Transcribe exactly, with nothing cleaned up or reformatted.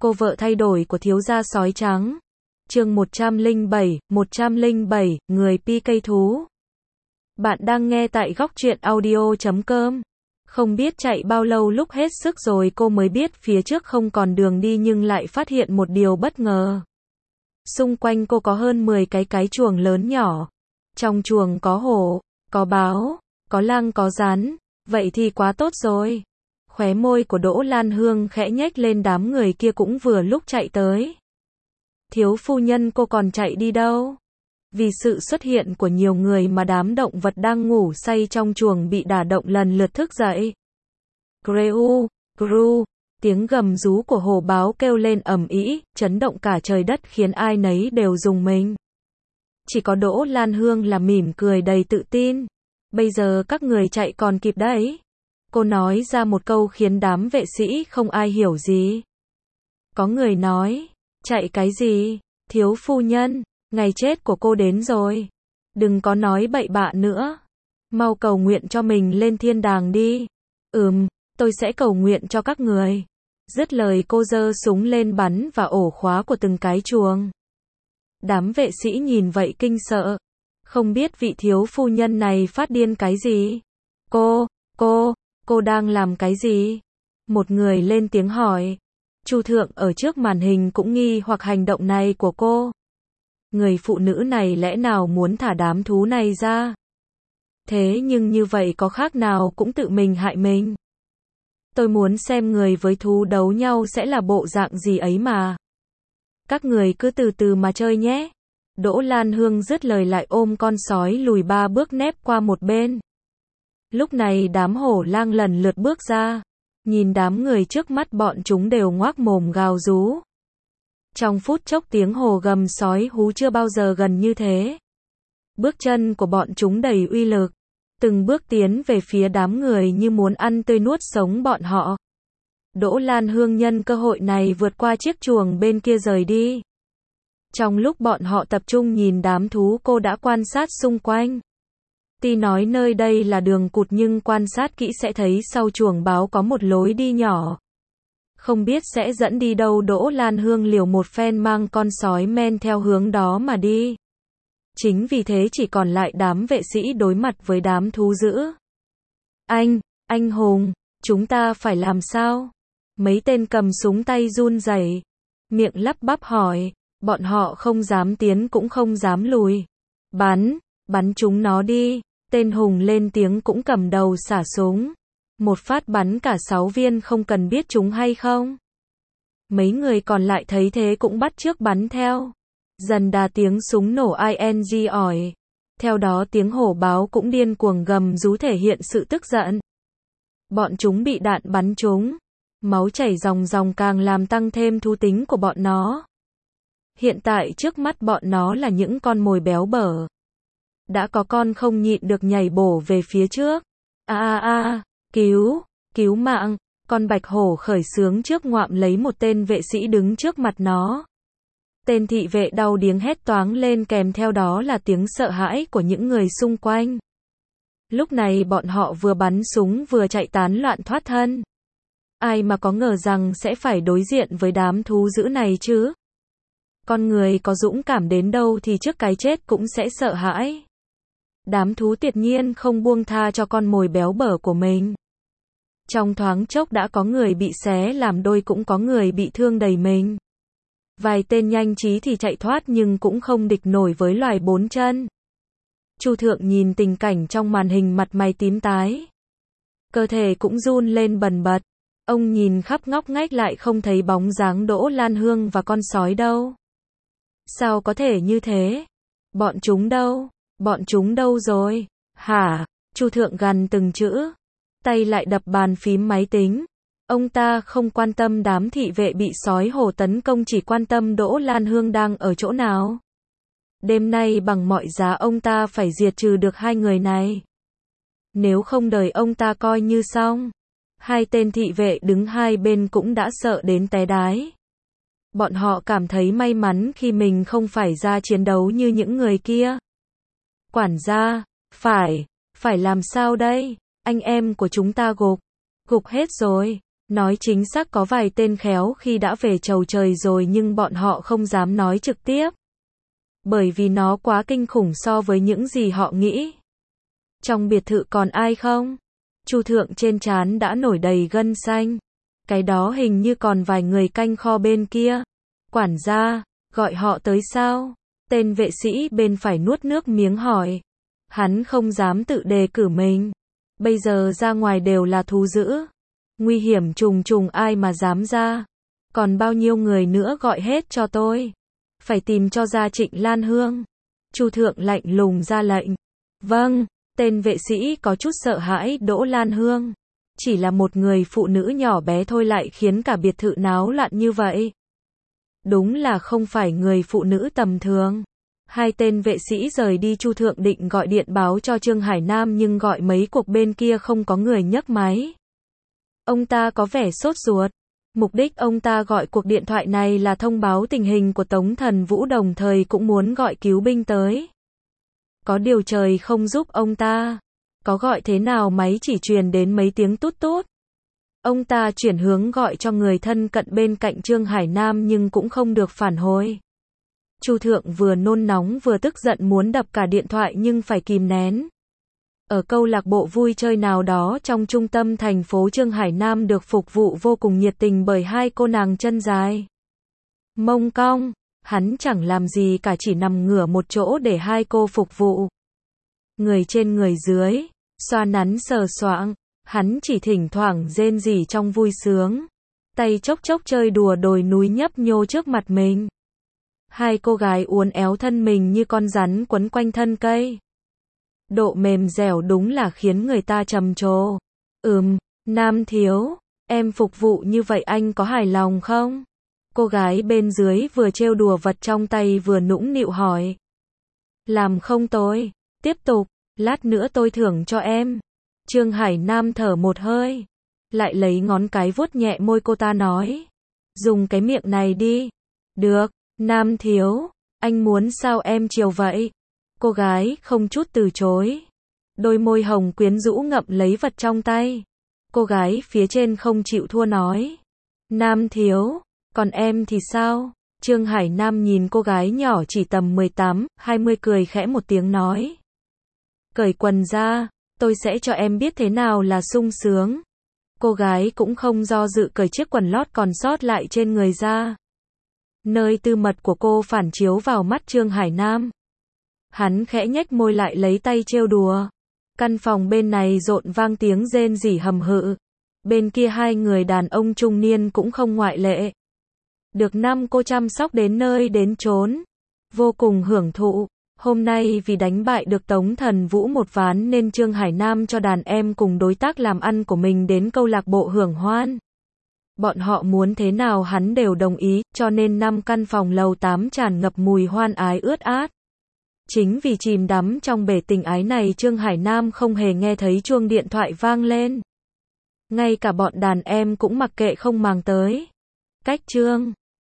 Cô vợ thay đổi của thiếu gia sói trắng. Chương một trăm lẻ bảy, một trăm lẻ bảy, người pê ca thú. Bạn đang nghe tại góc truyện audio chấm com. Không biết chạy bao lâu lúc hết sức rồi cô mới biết phía trước không còn đường đi nhưng lại phát hiện một điều bất ngờ. Xung quanh cô có hơn mười cái cái chuồng lớn nhỏ. Trong chuồng có hổ, có báo, có lang có rắn. Vậy thì quá tốt rồi. Khóe môi của Đỗ Lan Hương khẽ nhếch lên, đám người kia cũng vừa lúc chạy tới. Thiếu phu nhân, cô còn chạy đi đâu? Vì sự xuất hiện của nhiều người mà đám động vật đang ngủ say trong chuồng bị đả động lần lượt thức dậy. Greu, gru, tiếng gầm rú của hổ báo kêu lên ầm ĩ, chấn động cả trời đất khiến ai nấy đều rùng mình. Chỉ có Đỗ Lan Hương là mỉm cười đầy tự tin. Bây giờ các người chạy còn kịp đấy. Cô nói ra một câu khiến đám vệ sĩ không ai hiểu gì. Có người nói, chạy cái gì? Thiếu phu nhân, ngày chết của cô đến rồi. Đừng có nói bậy bạ nữa. Mau cầu nguyện cho mình lên thiên đàng đi. Ừm, tôi sẽ cầu nguyện cho các người. Dứt lời cô giơ súng lên bắn vào ổ khóa của từng cái chuồng. Đám vệ sĩ nhìn vậy kinh sợ. Không biết vị thiếu phu nhân này phát điên cái gì? Cô, cô, cô đang làm cái gì? Một người lên tiếng hỏi. Chu thượng ở trước màn hình cũng nghi hoặc hành động này của cô. Người phụ nữ này lẽ nào muốn thả đám thú này ra? Thế nhưng như vậy có khác nào cũng tự mình hại mình. Tôi muốn xem người với thú đấu nhau sẽ là bộ dạng gì ấy mà. Các người cứ từ từ mà chơi nhé. Đỗ Lan Hương dứt lời lại ôm con sói lùi ba bước nép qua một bên. Lúc này đám hổ lang lần lượt bước ra. Nhìn đám người trước mắt bọn chúng đều ngoác mồm gào rú. Trong phút chốc tiếng hổ gầm sói hú chưa bao giờ gần như thế. Bước chân của bọn chúng đầy uy lực. Từng bước tiến về phía đám người như muốn ăn tươi nuốt sống bọn họ. Đỗ Lan Hương nhân cơ hội này vượt qua chiếc chuồng bên kia rời đi. Trong lúc bọn họ tập trung nhìn đám thú, cô đã quan sát xung quanh. Tuy nói nơi đây là đường cụt nhưng quan sát kỹ sẽ thấy sau chuồng báo có một lối đi nhỏ. Không biết sẽ dẫn đi đâu. Đỗ Lan Hương liều một phen mang con sói men theo hướng đó mà đi. Chính vì thế chỉ còn lại đám vệ sĩ đối mặt với đám thú dữ. Anh, anh Hùng, chúng ta phải làm sao? Mấy tên cầm súng tay run rẩy, miệng lắp bắp hỏi. Bọn họ không dám tiến cũng không dám lùi. Bắn, bắn chúng nó đi. Tên Hùng lên tiếng cũng cầm đầu xả súng. Một phát bắn cả sáu viên, không cần biết chúng hay không. Mấy người còn lại thấy thế cũng bắt chước bắn theo. Dần đà tiếng súng nổ ing ỏi. Theo đó tiếng hổ báo cũng điên cuồng gầm rú thể hiện sự tức giận. Bọn chúng bị đạn bắn trúng. Máu chảy ròng ròng càng làm tăng thêm thú tính của bọn nó. Hiện tại trước mắt bọn nó là những con mồi béo bở. Đã có con không nhịn được nhảy bổ về phía trước. A a a, cứu, cứu mạng. Con bạch hổ khởi xướng trước ngoạm lấy một tên vệ sĩ đứng trước mặt nó. Tên thị vệ đau điếng hét toáng lên, kèm theo đó là tiếng sợ hãi của những người xung quanh. Lúc này bọn họ vừa bắn súng vừa chạy tán loạn thoát thân. Ai mà có ngờ rằng sẽ phải đối diện với đám thú dữ này chứ? Con người có dũng cảm đến đâu thì trước cái chết cũng sẽ sợ hãi. Đám thú tuyệt nhiên không buông tha cho con mồi béo bở của mình. Trong thoáng chốc đã có người bị xé làm đôi, cũng có người bị thương đầy mình. Vài tên nhanh trí thì chạy thoát nhưng cũng không địch nổi với loài bốn chân. Chu thượng nhìn tình cảnh trong màn hình, mặt mày tím tái. Cơ thể cũng run lên bần bật. Ông nhìn khắp ngóc ngách lại không thấy bóng dáng Đỗ Lan Hương và con sói đâu. Sao có thể như thế? Bọn chúng đâu? Bọn chúng đâu rồi? Hả? Chu thượng gằn từng chữ. Tay lại đập bàn phím máy tính. Ông ta không quan tâm đám thị vệ bị sói hổ tấn công, chỉ quan tâm Đỗ Lan Hương đang ở chỗ nào. Đêm nay bằng mọi giá ông ta phải diệt trừ được hai người này. Nếu không đời ông ta coi như xong. Hai tên thị vệ đứng hai bên cũng đã sợ đến té đái. Bọn họ cảm thấy may mắn khi mình không phải ra chiến đấu như những người kia. Quản gia, phải, phải làm sao đây? Anh em của chúng ta gục, gục hết rồi. Nói chính xác có vài tên khéo khi đã về chầu trời rồi nhưng bọn họ không dám nói trực tiếp. Bởi vì nó quá kinh khủng so với những gì họ nghĩ. Trong biệt thự còn ai không? Chu Thượng trên trán đã nổi đầy gân xanh. Cái đó hình như còn vài người canh kho bên kia. Quản gia, gọi họ tới sao? Tên vệ sĩ bên phải nuốt nước miếng hỏi. Hắn không dám tự đề cử mình. Bây giờ ra ngoài đều là thú dữ. Nguy hiểm trùng trùng ai mà dám ra. Còn bao nhiêu người nữa gọi hết cho tôi. Phải tìm cho ra Trịnh Lan Hương. Chu Thượng lạnh lùng ra lệnh. Vâng, tên vệ sĩ có chút sợ hãi. Đỗ Lan Hương chỉ là một người phụ nữ nhỏ bé thôi lại khiến cả biệt thự náo loạn như vậy. Đúng là không phải người phụ nữ tầm thường. Hai tên vệ sĩ rời đi. Chu Thượng định gọi điện báo cho Trương Hải Nam nhưng gọi mấy cuộc bên kia không có người nhấc máy. Ông ta có vẻ sốt ruột. Mục đích ông ta gọi cuộc điện thoại này là thông báo tình hình của Tống Thần Vũ, đồng thời cũng muốn gọi cứu binh tới. Có điều trời không giúp ông ta. Có gọi thế nào máy chỉ truyền đến mấy tiếng tút tút. Ông ta chuyển hướng gọi cho người thân cận bên cạnh Trương Hải Nam nhưng cũng không được phản hồi. Chu Thượng vừa nôn nóng vừa tức giận muốn đập cả điện thoại nhưng phải kìm nén. Ở câu lạc bộ vui chơi nào đó trong trung tâm thành phố, Trương Hải Nam được phục vụ vô cùng nhiệt tình bởi hai cô nàng chân dài, mông cong. Hắn chẳng làm gì cả, chỉ nằm ngửa một chỗ để hai cô phục vụ. Người trên người dưới, xoa nắn sờ soạng. Hắn chỉ thỉnh thoảng rên rỉ trong vui sướng. Tay chốc chốc chơi đùa đồi núi nhấp nhô trước mặt mình. Hai cô gái uốn éo thân mình như con rắn quấn quanh thân cây. Độ mềm dẻo đúng là khiến người ta trầm trồ. Ừm, Nam thiếu, em phục vụ như vậy anh có hài lòng không? Cô gái bên dưới vừa trêu đùa vật trong tay vừa nũng nịu hỏi. Làm không tôi, tiếp tục, lát nữa tôi thưởng cho em. Trương Hải Nam thở một hơi, lại lấy ngón cái vuốt nhẹ môi cô ta nói. Dùng cái miệng này đi. Được, Nam thiếu, anh muốn sao em chiều vậy? Cô gái không chút từ chối. Đôi môi hồng quyến rũ ngậm lấy vật trong tay. Cô gái phía trên không chịu thua nói. Nam thiếu, còn em thì sao? Trương Hải Nam nhìn cô gái nhỏ chỉ tầm mười tám, hai mươi cười khẽ một tiếng nói. Cởi quần ra, tôi sẽ cho em biết thế nào là sung sướng. Cô gái cũng không do dự cởi chiếc quần lót còn sót lại trên người ra. Nơi tư mật của cô phản chiếu vào mắt Trương Hải Nam. Hắn khẽ nhếch môi lại lấy tay trêu đùa. Căn phòng bên này rộn vang tiếng rên rỉ hầm hự. Bên kia hai người đàn ông trung niên cũng không ngoại lệ. Được năm cô chăm sóc đến nơi đến chốn. Vô cùng hưởng thụ. Hôm nay vì đánh bại được Tống Thần Vũ một ván nên Trương Hải Nam cho đàn em cùng đối tác làm ăn của mình đến câu lạc bộ hưởng hoan. Bọn họ muốn thế nào hắn đều đồng ý, cho nên năm căn phòng lầu tám tràn ngập mùi hoan ái ướt át. Chính vì chìm đắm trong bể tình ái này, Trương Hải Nam không hề nghe thấy chuông điện thoại vang lên. Ngay cả bọn đàn em cũng mặc kệ không màng tới. Cách Trương